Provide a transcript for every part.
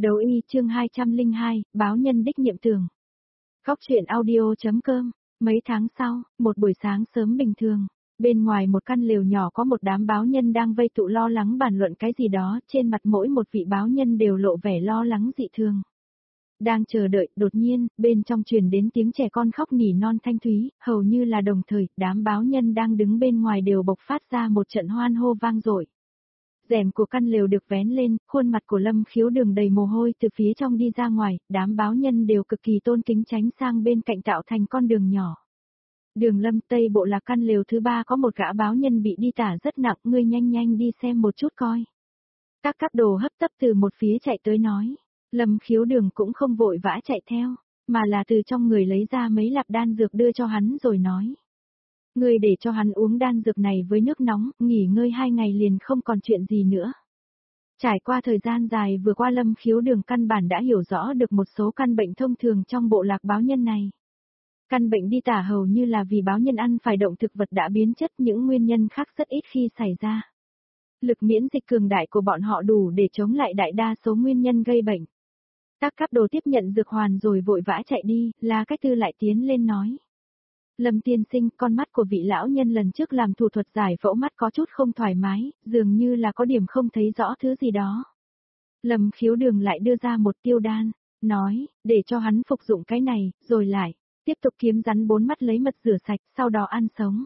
Đấu y chương 202, báo nhân đích nhiệm tường. Góc truyện audio.com. Mấy tháng sau, một buổi sáng sớm bình thường, bên ngoài một căn lều nhỏ có một đám báo nhân đang vây tụ lo lắng bàn luận cái gì đó, trên mặt mỗi một vị báo nhân đều lộ vẻ lo lắng dị thường. Đang chờ đợi, đột nhiên, bên trong truyền đến tiếng trẻ con khóc nỉ non thanh thúy, hầu như là đồng thời, đám báo nhân đang đứng bên ngoài đều bộc phát ra một trận hoan hô vang dội. Rèm của căn lều được vén lên, khuôn mặt của Lâm Khiếu Đường đầy mồ hôi từ phía trong đi ra ngoài, đám báo nhân đều cực kỳ tôn kính tránh sang bên cạnh tạo thành con đường nhỏ. Đường Lâm Tây Bộ là căn lều thứ 3 có một gã báo nhân bị đi tả rất nặng, ngươi nhanh nhanh đi xem một chút coi. Các cáp đồ hấp tấp từ một phía chạy tới nói. Lâm Khiếu Đường cũng không vội vã chạy theo, mà là từ trong người lấy ra mấy lạp đan dược đưa cho hắn rồi nói. Ngươi để cho hắn uống đan dược này với nước nóng, nghỉ ngơi 2 ngày liền không còn chuyện gì nữa. Trải qua thời gian dài vừa qua, Lâm Khiếu Đường căn bản đã hiểu rõ được một số căn bệnh thông thường trong bộ lạc báo nhân này. Căn bệnh đi tả hầu như là vì báo nhân ăn phải động thực vật đã biến chất, những nguyên nhân khác rất ít khi xảy ra. Lực miễn dịch cường đại của bọn họ đủ để chống lại đại đa số nguyên nhân gây bệnh. Các cáp đồ tiếp nhận dược hoàn rồi vội vã chạy đi, La Cách Tư lại tiến lên nói. Lâm tiên sinh, con mắt của vị lão nhân lần trước làm thủ thuật giải phẫu mắt có chút không thoải mái, dường như là có điểm không thấy rõ thứ gì đó. Lâm Khiếu Đường lại đưa ra một tiêu đan, nói, để cho hắn phục dụng cái này, rồi lại, tiếp tục kiếm rắn 4 mắt lấy mật rửa sạch, sau đó ăn sống.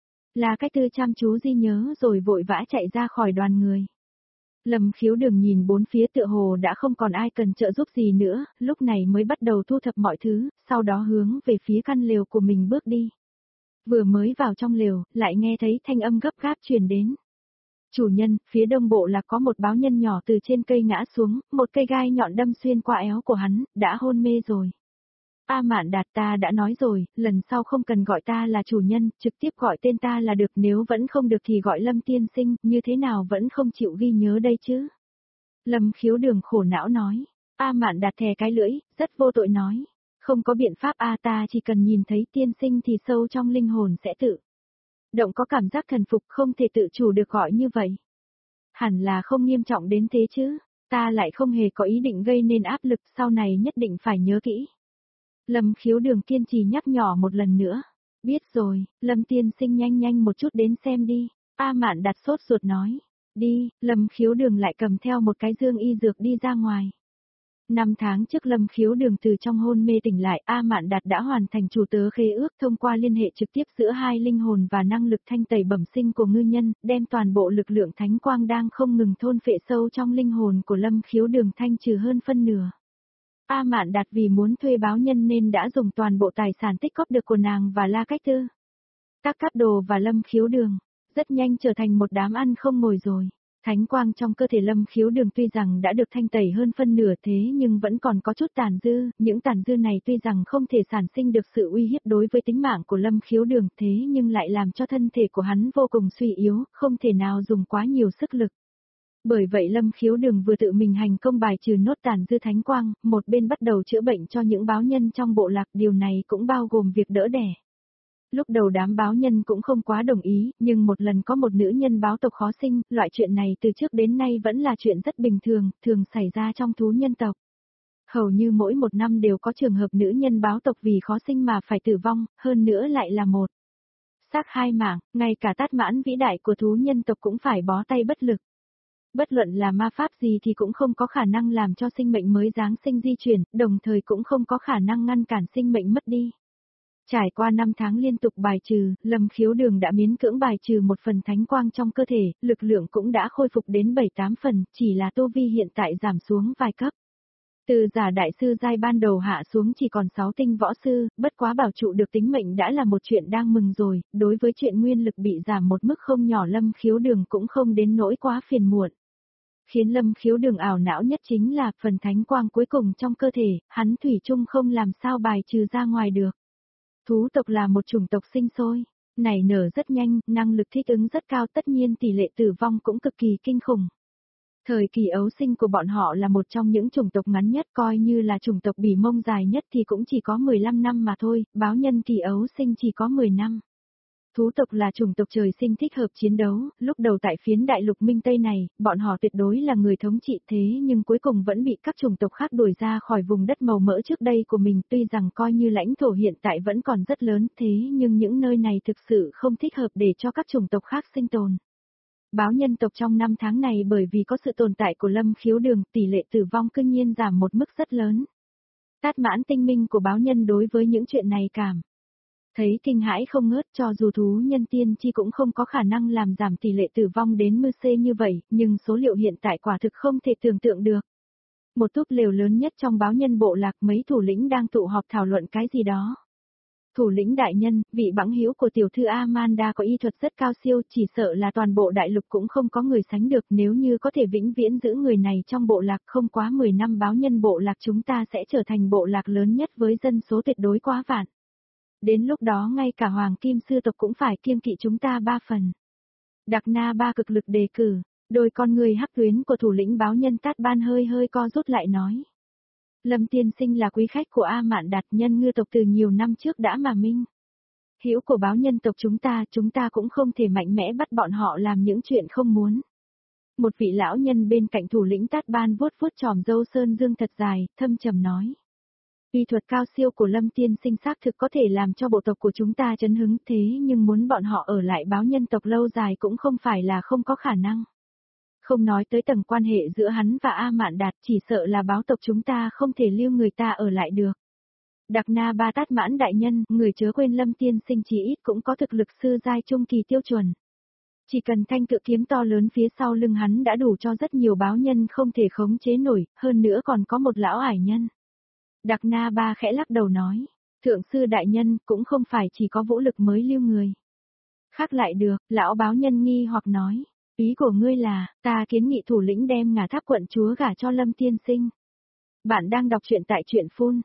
La Cách Tư chăm chú ghi nhớ rồi vội vã chạy ra khỏi đoàn người. Lâm Khiếu Đường nhìn bốn phía tựa hồ đã không còn ai cần trợ giúp gì nữa, lúc này mới bắt đầu thu thập mọi thứ, sau đó hướng về phía căn lều của mình bước đi. Vừa mới vào trong lều, lại nghe thấy thanh âm gấp gáp truyền đến. Chủ nhân, phía đông bộ là có một báo nhân nhỏ từ trên cây ngã xuống, một cây gai nhọn đâm xuyên qua eo của hắn, đã hôn mê rồi. A Mạn Đạt, ta đã nói rồi, lần sau không cần gọi ta là chủ nhân, trực tiếp gọi tên ta là được, nếu vẫn không được thì gọi Lâm tiên sinh, như thế nào vẫn không chịu ghi nhớ đây chứ. Lâm Khiếu Đường khổ não nói. A Mạn Đạt thè cái lưỡi, rất vô tội nói. Không có biện pháp ta chỉ cần nhìn thấy tiên sinh thì sâu trong linh hồn sẽ tự động có cảm giác thần phục, không thể tự chủ được gọi như vậy. Hẳn là không nghiêm trọng đến thế chứ, ta lại không hề có ý định gây nên áp lực, sau này nhất định phải nhớ kỹ. Lâm Khiếu Đường kiên trì nhắc nhỏ một lần nữa. Biết rồi, Lâm tiên sinh nhanh nhanh một chút đến xem đi. A Mạn Đạt sốt ruột nói. Đi, Lâm Khiếu Đường lại cầm theo một cái dương y dược đi ra ngoài. 5 tháng trước Lâm Khiếu Đường từ trong hôn mê tỉnh lại, A Mạn Đạt đã hoàn thành chủ tớ khế ước thông qua liên hệ trực tiếp giữa hai linh hồn và năng lực thanh tẩy bẩm sinh của ngư nhân, đem toàn bộ lực lượng thánh quang đang không ngừng thôn phệ sâu trong linh hồn của Lâm Khiếu Đường thanh trừ hơn phân nửa. A Mạn Đạt vì muốn thuê báo nhân nên đã dùng toàn bộ tài sản tích góp được của nàng và La Cách Tư. Các cáp đồ và Lâm Khiếu Đường, rất nhanh trở thành một đám ăn không ngồi rồi. Thánh quang trong cơ thể Lâm Khiếu Đường tuy rằng đã được thanh tẩy hơn phân nửa thế nhưng vẫn còn có chút tàn dư, những tàn dư này tuy rằng không thể sản sinh được sự uy hiếp đối với tính mạng của Lâm Khiếu Đường thế nhưng lại làm cho thân thể của hắn vô cùng suy yếu, không thể nào dùng quá nhiều sức lực. Bởi vậy Lâm Khiếu Đường vừa tự mình hành công bài trừ nốt tàn dư thánh quang, một bên bắt đầu chữa bệnh cho những báo nhân trong bộ lạc, điều này cũng bao gồm việc đỡ đẻ. Lúc đầu đám báo nhân cũng không quá đồng ý, nhưng một lần có một nữ nhân báo tộc khó sinh, loại chuyện này từ trước đến nay vẫn là chuyện rất bình thường, thường xảy ra trong thú nhân tộc. Hầu như mỗi một năm đều có trường hợp nữ nhân báo tộc vì khó sinh mà phải tử vong, hơn nữa lại là một xác 2 mảng, ngay cả Tát Mãn vĩ đại của thú nhân tộc cũng phải bó tay bất lực. Bất luận là ma pháp gì thì cũng không có khả năng làm cho sinh mệnh mới giáng sinh di chuyển, đồng thời cũng không có khả năng ngăn cản sinh mệnh mất đi. Trải qua 5 tháng liên tục bài trừ, Lâm Khiếu Đường đã miễn cưỡng bài trừ một phần thánh quang trong cơ thể, lực lượng cũng đã khôi phục đến 7-8 phần, chỉ là tu vi hiện tại giảm xuống vài cấp. Từ giả đại sư giai ban đầu hạ xuống chỉ còn 6 tinh võ sư, bất quá bảo trụ được tính mệnh đã là một chuyện đang mừng rồi, đối với chuyện nguyên lực bị giảm một mức không nhỏ Lâm Khiếu Đường cũng không đến nỗi quá phiền muộn. Khiến Lâm Khiếu Đường ảo não nhất chính là phần thánh quang cuối cùng trong cơ thể, hắn thủy chung không làm sao bài trừ ra ngoài được. Thú tộc là một chủng tộc sinh sôi, nảy nở rất nhanh, năng lực thích ứng rất cao, tất nhiên tỷ lệ tử vong cũng cực kỳ kinh khủng. Thời kỳ ấu sinh của bọn họ là một trong những chủng tộc ngắn nhất, coi như là chủng tộc bỉ mông dài nhất thì cũng chỉ có 15 năm mà thôi, báo nhân kỳ ấu sinh chỉ có 10 năm. Thú tộc là chủng tộc trời sinh thích hợp chiến đấu, lúc đầu tại phiến đại lục Minh Tây này, bọn họ tuyệt đối là người thống trị thế nhưng cuối cùng vẫn bị các chủng tộc khác đuổi ra khỏi vùng đất màu mỡ trước đây của mình, tuy rằng coi như lãnh thổ hiện tại vẫn còn rất lớn thế nhưng những nơi này thực sự không thích hợp để cho các chủng tộc khác sinh tồn. Báo nhân tộc trong năm tháng này bởi vì có sự tồn tại của Lâm Khiếu Đường, tỷ lệ tử vong cương nhiên giảm một mức rất lớn. Tát Mãn tinh minh của báo nhân đối với những chuyện này cảm thấy kinh hãi không ngớt, cho dù thú nhân tiên tri cũng không có khả năng làm giảm tỷ lệ tử vong đến mư xê như vậy, nhưng số liệu hiện tại quả thực không thể tưởng tượng được. Một túp lều lớn nhất trong báo nhân bộ lạc, mấy thủ lĩnh đang tụ họp thảo luận cái gì đó. Thủ lĩnh đại nhân, vị bẵng hữu của tiểu thư Amanda có y thuật rất cao siêu, chỉ sợ là toàn bộ đại lục cũng không có người sánh được, nếu như có thể vĩnh viễn giữ người này trong bộ lạc không quá 10 năm báo nhân bộ lạc chúng ta sẽ trở thành bộ lạc lớn nhất với dân số tuyệt đối quá vạn. Đến lúc đó ngay cả Hoàng Kim Sư tộc cũng phải kiêng kỵ chúng ta 3 phần. Đặc Na Ba cực lực đề cử, đôi con người hắc tuyến của thủ lĩnh báo nhân Tát Ban hơi hơi co rút lại nói. Lâm tiên sinh là quý khách của A Mạn Đạt, nhân ngư tộc từ nhiều năm trước đã mà minh. Hữu của báo nhân tộc chúng ta cũng không thể mạnh mẽ bắt bọn họ làm những chuyện không muốn. Một vị lão nhân bên cạnh thủ lĩnh Tát Ban vuốt vuốt chòm râu sơn dương thật dài, thâm trầm nói. Y thuật cao siêu của Lâm tiên sinh xác thực có thể làm cho bộ tộc của chúng ta chấn hứng, thế nhưng muốn bọn họ ở lại báo nhân tộc lâu dài cũng không phải là không có khả năng. Không nói tới tầng quan hệ giữa hắn và A Mạn Đạt, chỉ sợ là báo tộc chúng ta không thể lưu người ta ở lại được. Đặc Na Ba Tát Mãn đại nhân, người chớ quên Lâm tiên sinh chỉ ít cũng có thực lực sư giai trung kỳ tiêu chuẩn. Chỉ cần thanh cự kiếm to lớn phía sau lưng hắn đã đủ cho rất nhiều báo nhân không thể khống chế nổi, hơn nữa còn có một lão ải nhân. Đặc Na Ba khẽ lắc đầu nói, thượng sư đại nhân cũng không phải chỉ có vũ lực mới lưu người. Khác lại được, lão báo nhân nghi hoặc nói. Ý của ngươi là, ta kiến nghị thủ lĩnh đem Ngà Tháp quận chúa gả cho Lâm tiên sinh. Bạn đang đọc truyện tại truyện phun,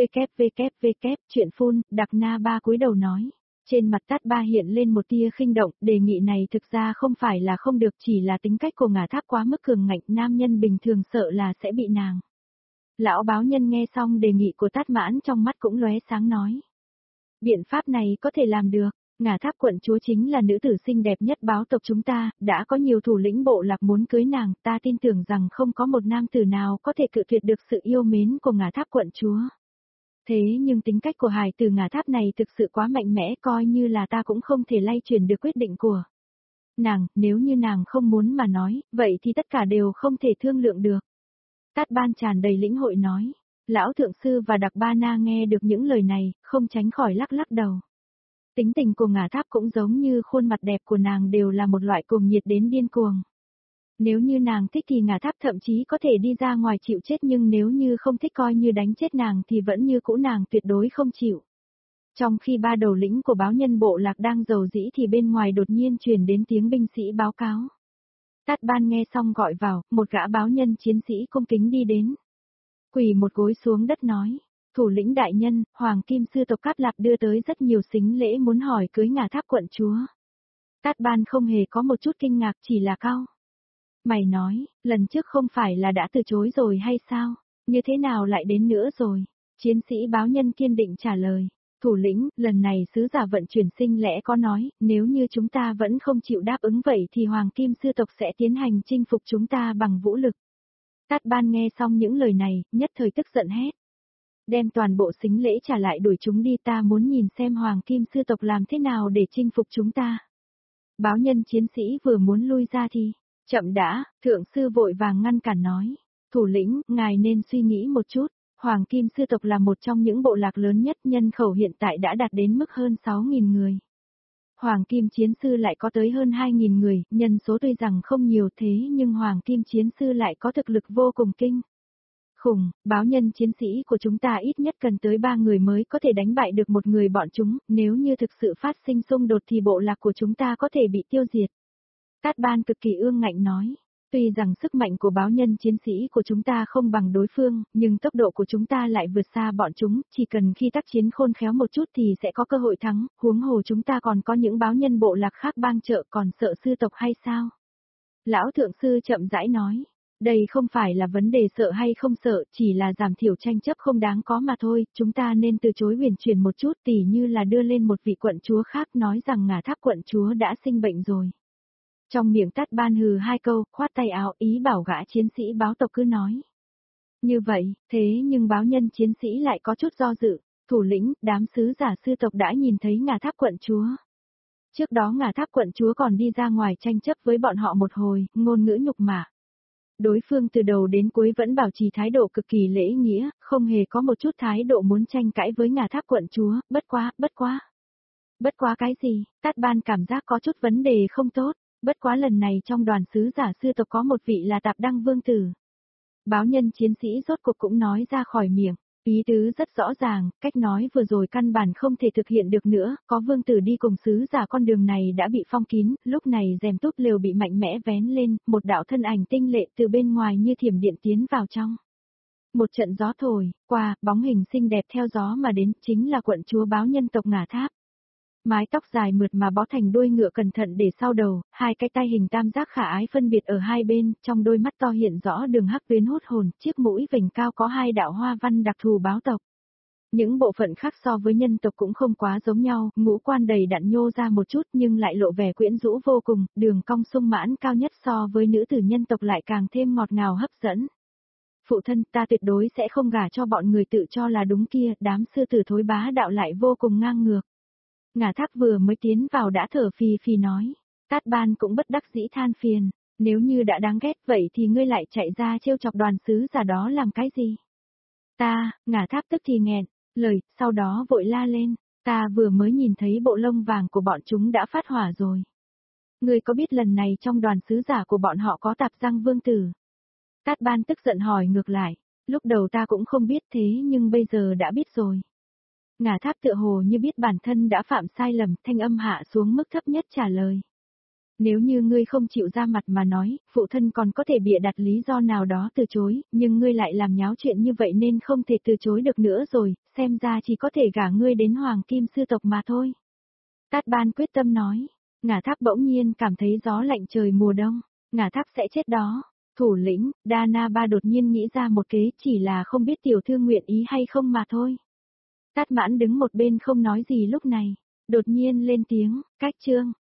truyện phun, Đặc Na Ba cúi đầu nói. Trên mặt Tát Ba hiện lên một tia khinh động, đề nghị này thực ra không phải là không được, chỉ là tính cách của Ngà Tháp quá mức cường ngạnh, nam nhân bình thường sợ là sẽ bị nàng. Lão báo nhân nghe xong đề nghị của Tát Mãn trong mắt cũng lóe sáng nói. Biện pháp này có thể làm được. Ngà Tháp quận chúa chính là nữ tử xinh đẹp nhất báo tộc chúng ta, đã có nhiều thủ lĩnh bộ lạc muốn cưới nàng, ta tin tưởng rằng không có một nam tử nào có thể cự tuyệt được sự yêu mến của Ngà Tháp quận chúa. Thế nhưng tính cách của hài tử Ngà Tháp này thực sự quá mạnh mẽ, coi như là ta cũng không thể lay chuyển được quyết định của nàng, nếu như nàng không muốn mà nói, vậy thì tất cả đều không thể thương lượng được. Tát Ban tràn đầy lĩnh hội nói, lão thượng sư và Đặc Ba Na nghe được những lời này, không tránh khỏi lắc lắc đầu. Tính tình của Ngà Tháp cũng giống như khuôn mặt đẹp của nàng đều là một loại cuồng nhiệt đến điên cuồng. Nếu như nàng thích thì Ngà Tháp thậm chí có thể đi ra ngoài chịu chết, nhưng nếu như không thích coi như đánh chết nàng thì vẫn như cũ nàng tuyệt đối không chịu. Trong khi ba đầu lĩnh của báo nhân bộ lạc đang rầu rĩ thì bên ngoài đột nhiên truyền đến tiếng binh sĩ báo cáo. Tát Ban nghe xong gọi vào, một gã báo nhân chiến sĩ cung kính đi đến. Quỳ một gối xuống đất nói. Thủ lĩnh đại nhân, Hoàng Kim Sư tộc Cát Lạp đưa tới rất nhiều sính lễ muốn hỏi cưới Ngà Tháp quận chúa. Tát Ban không hề có một chút kinh ngạc, chỉ là cau mày nói, lần trước không phải là đã từ chối rồi hay sao, như thế nào lại đến nữa rồi? Chiến sĩ báo nhân kiên định trả lời, thủ lĩnh, lần này sứ giả vận chuyển sinh lễ có nói, nếu như chúng ta vẫn không chịu đáp ứng vậy thì Hoàng Kim Sư tộc sẽ tiến hành chinh phục chúng ta bằng vũ lực. Tát Ban nghe xong những lời này, nhất thời tức giận hét. Đem toàn bộ sính lễ trả lại, đuổi chúng đi, ta muốn nhìn xem Hoàng Kim Sư tộc làm thế nào để chinh phục chúng ta. Báo nhân chiến sĩ vừa muốn lui ra thì, chậm đã, thượng sư vội vàng ngăn cản nói. Thủ lĩnh, ngài nên suy nghĩ một chút, Hoàng Kim Sư tộc là một trong những bộ lạc lớn nhất, nhân khẩu hiện tại đã đạt đến mức hơn 6.000 người. Hoàng Kim Chiến Sư lại có tới hơn 2.000 người, nhân số tuy rằng không nhiều thế nhưng Hoàng Kim Chiến Sư lại có thực lực vô cùng kinh khủng, báo nhân chiến sĩ của chúng ta ít nhất cần tới 3 người mới có thể đánh bại được một người bọn chúng, nếu như thực sự phát sinh xung đột thì bộ lạc của chúng ta có thể bị tiêu diệt. Tát Ban cực kỳ ương ngạnh nói, tuy rằng sức mạnh của báo nhân chiến sĩ của chúng ta không bằng đối phương, nhưng tốc độ của chúng ta lại vượt xa bọn chúng, chỉ cần khi tác chiến khôn khéo một chút thì sẽ có cơ hội thắng, huống hồ chúng ta còn có những báo nhân bộ lạc khác bang trợ, còn sợ sư tộc hay sao? Lão thượng sư chậm rãi nói. Đây không phải là vấn đề sợ hay không sợ, chỉ là giảm thiểu tranh chấp không đáng có mà thôi, chúng ta nên từ chối huyền chuyển một chút tỉ như là đưa lên một vị quận chúa khác nói rằng Ngả Tháp quận chúa đã sinh bệnh rồi. Trong miệng Tát Ban hừ hai câu, khoát tay áo ý bảo gã chiến sĩ báo tộc cứ nói. Như vậy, thế nhưng báo nhân chiến sĩ lại có chút do dự, thủ lĩnh, đám sứ giả sư tộc đã nhìn thấy Ngả Tháp quận chúa. Trước đó Ngả Tháp quận chúa còn đi ra ngoài tranh chấp với bọn họ một hồi, ngôn ngữ nhục mạ. Đối phương từ đầu đến cuối vẫn bảo trì thái độ cực kỳ lễ nghĩa, không hề có một chút thái độ muốn tranh cãi với Ngả Tháp quận chúa, bất quá. Bất quá cái gì, Tát Ban cảm giác có chút vấn đề không tốt, bất quá lần này trong đoàn sứ giả sư tộc có một vị là Tạp Đăng Vương Tử. Báo nhân chiến sĩ rốt cuộc cũng nói ra khỏi miệng, ý tứ rất rõ ràng, cách nói vừa rồi căn bản không thể thực hiện được nữa, có Vương Tử đi cùng sứ giả con đường này đã bị phong kín, lúc này rèm túp lều bị mạnh mẽ vén lên, một đạo thân ảnh tinh lệ từ bên ngoài như thiểm điện tiến vào trong. Một trận gió thổi, qua, bóng hình xinh đẹp theo gió mà đến, chính là quận chúa báo nhân tộc Ngả Tháp. Mái tóc dài mượt mà bó thành đuôi ngựa cẩn thận để sau đầu, hai cái tay hình tam giác khả ái phân biệt ở hai bên, trong đôi mắt to hiện rõ đường hắc tuyến hút hồn, chiếc mũi vành cao có hai đạo hoa văn đặc thù báo tộc. Những bộ phận khác so với nhân tộc cũng không quá giống nhau, ngũ quan đầy đặn nhô ra một chút nhưng lại lộ vẻ quyến rũ vô cùng, đường cong sung mãn cao nhất so với nữ tử nhân tộc lại càng thêm ngọt ngào hấp dẫn. Phụ thân, ta tuyệt đối sẽ không gả cho bọn người tự cho là đúng kia, đám sư tử thối bá đạo lại vô cùng ngang ngược. Ngả Tháp vừa mới tiến vào đã thở phì phì nói. Tát Ban cũng bất đắc dĩ than phiền, nếu như đã đáng ghét vậy thì ngươi lại chạy ra trêu chọc đoàn sứ giả đó làm cái gì? Ngả Tháp tức thì nghẹn, lời, sau đó vội la lên, ta vừa mới nhìn thấy bộ lông vàng của bọn chúng đã phát hỏa rồi. Ngươi có biết lần này trong đoàn sứ giả của bọn họ có Tạp Răng Vương Tử? Tát Ban tức giận hỏi ngược lại, lúc đầu ta cũng không biết thế nhưng bây giờ đã biết rồi. Ngả Tháp tựa hồ như biết bản thân đã phạm sai lầm, thanh âm hạ xuống mức thấp nhất trả lời. Nếu như ngươi không chịu ra mặt mà nói, phụ thân còn có thể bịa đặt lý do nào đó từ chối, nhưng ngươi lại làm nháo chuyện như vậy nên không thể từ chối được nữa rồi, xem ra chỉ có thể gả ngươi đến Hoàng Kim sư tộc mà thôi. Tát Ban quyết tâm nói, Ngả Tháp bỗng nhiên cảm thấy gió lạnh trời mùa đông, Ngả Tháp sẽ chết đó. Thủ lĩnh, Dana Ba đột nhiên nghĩ ra một kế chỉ là không biết tiểu thư nguyện ý hay không mà thôi. Tát Mãn đứng một bên không nói gì lúc này, đột nhiên lên tiếng, cách chương.